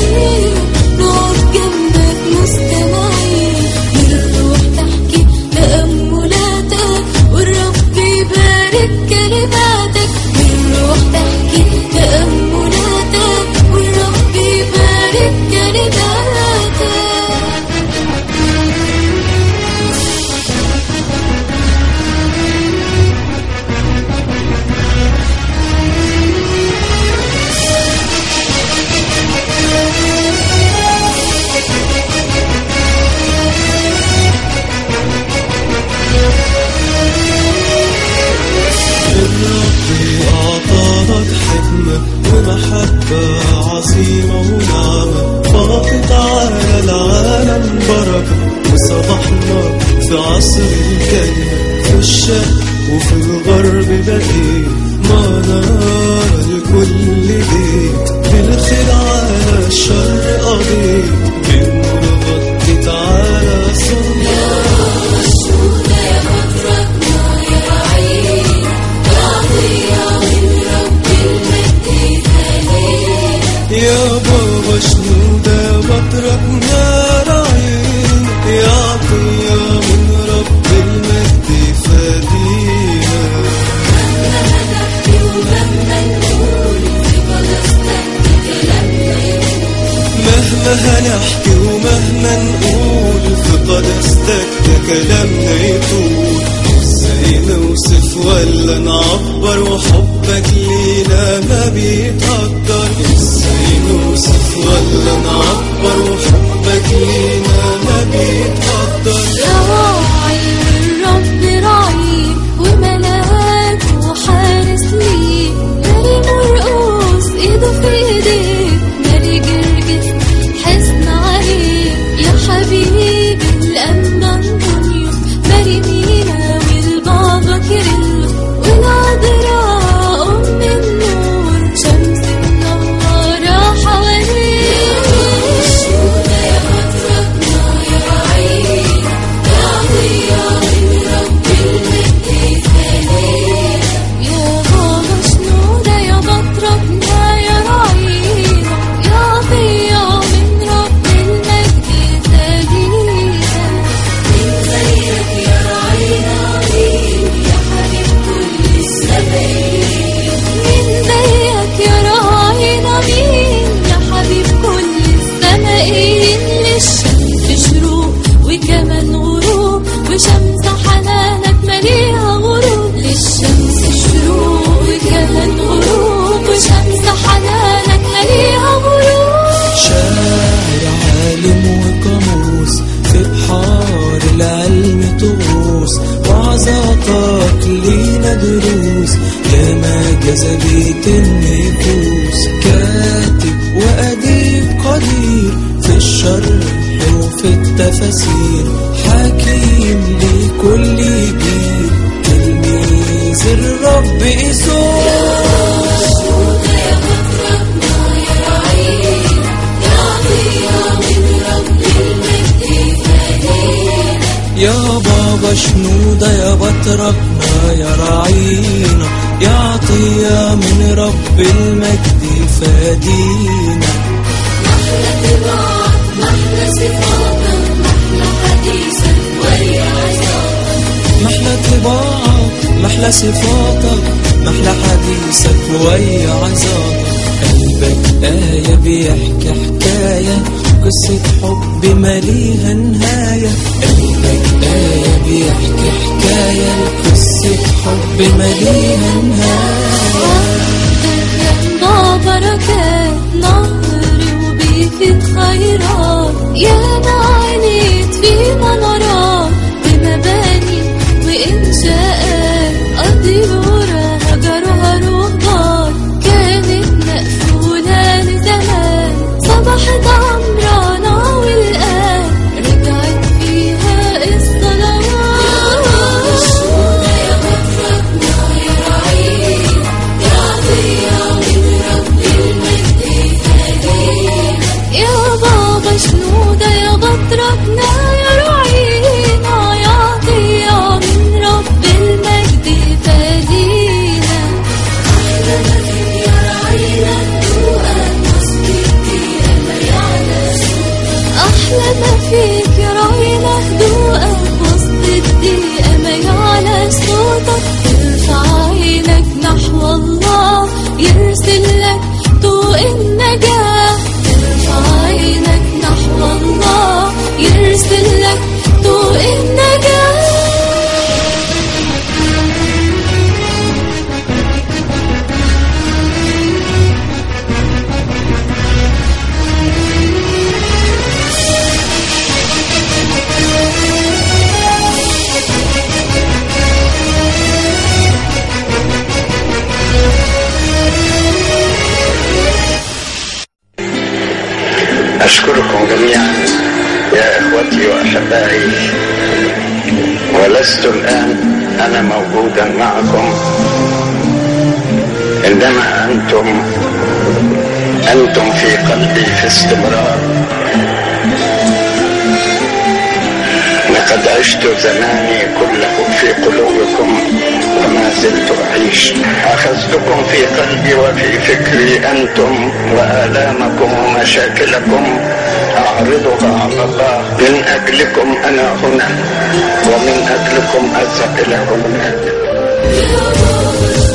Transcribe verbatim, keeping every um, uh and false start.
راعينا، نقف جنبك مستمعين، بالروح تحكي تأملاتك، والرب يبارك كلماتك، بالروح تحكي تأملاتك، والرب يبارك كلماتك. ومحبة عظيمة ونعمة فاضت على العالم بركة، وصبحنا في عصر الكلمة، في الشرق وفي الغرب بقيت معنا الكل بيت، بالخير على الشر قضيت، بالنور غطيت على صرنا. يا بابا شنودة بطرقنا راعين، يا عطية من رب المجد فدينا. مهما هنحكي ومهما نقول في قداستك ده كلامنا يطول، ازاي نوصف ولا نعبر وحبك لينا ما بيتقدر، ازاي نوصف ولا نعبر وحبك لينا ما بيتقدر. راعي الرب راعي وملاك وحارس ليه، مالي مرقوس ايده في ايديك، مالي جرجس حزن عليك، يا حبيبي الأنبا أنطونيوس، ماري مينا والبابا كيرلس، والعذراء أم النور، شمس منورة حواليك. يا بطرقنا يا راعينا، يا عطية من رب المجد فدينا. يا بابا شنودة يا بطرقنا يا راعينا، يا عطية من رب المجد فدينا. من زيك يا راعينا مين يا حبيب كل السماء، من زيك يا راعينا مين يا حبيب كل السماء. للشمس شروق وكمان غروب، وشمس حنانك مليها غروب، للشمس شروق وكمان غروب، وشمس حنانك مليها غروب. شاعر عالم وقاموس في بحار العلم تغوص، وعظاتك لينا دروس ياما جذبت النفوس، كاتب وأديب قدير في الشرح وفي التفاسير، حكيم لكل جيل تلميذ الرب يسوع. يا بابا شنودة يا بطرقنا يا راعينا، يا عطية من رب المجد فدينا. محلى طباعك محلى صفاتك محلى حديثك ويا عظاتك، محلى طباعك محلى صفاتك محلى حديثك ويا عظاتك، قلبك آية بيحكي حكاية، قصة حب ماليها نهاية، قلبك آية بيحكي حكاية، قصة حب ماليها نهاية. ينبع بركات نهر وبيفيد خيرات، يا عانيت في منارات ومباني وإنشاءات، أرض هجرها رهبان كانت مقفولة لزمان، صبحت عمرانة والآن رجعت فيها الصلوات. يا بطرقنا يا راعينا، يا عطية من رب المجد فدينا. يا بابا شنودة يا بطرقنا يا راعينا، يا عطية من رب المجد فدينا. أحلى ما فيك يا راعينا، أحلى ما فيك يا راينا هدوءك وسط الدقيقة ما يعلى صوتك. ارفع عينك نحو الله يرسل لك ضوء النجاة. ارفع عينك نحو الله يرسل لك ضوء النجاة. أشكركم جميعا يا إخوتي وأحبائي، ولست الآن أنا موجودا معكم، إنما أنتم أنتم في قلبي في استمرار. لقد عشت زماني كله في قلوبكم وما زلت أعيش. أخذتكم في قلبي وفي فكري أنتم وآلامكم ومشاكلكم أعرضها على الله. من أجلكم أنا هنا ومن أجلكم أذهب إلى هناك.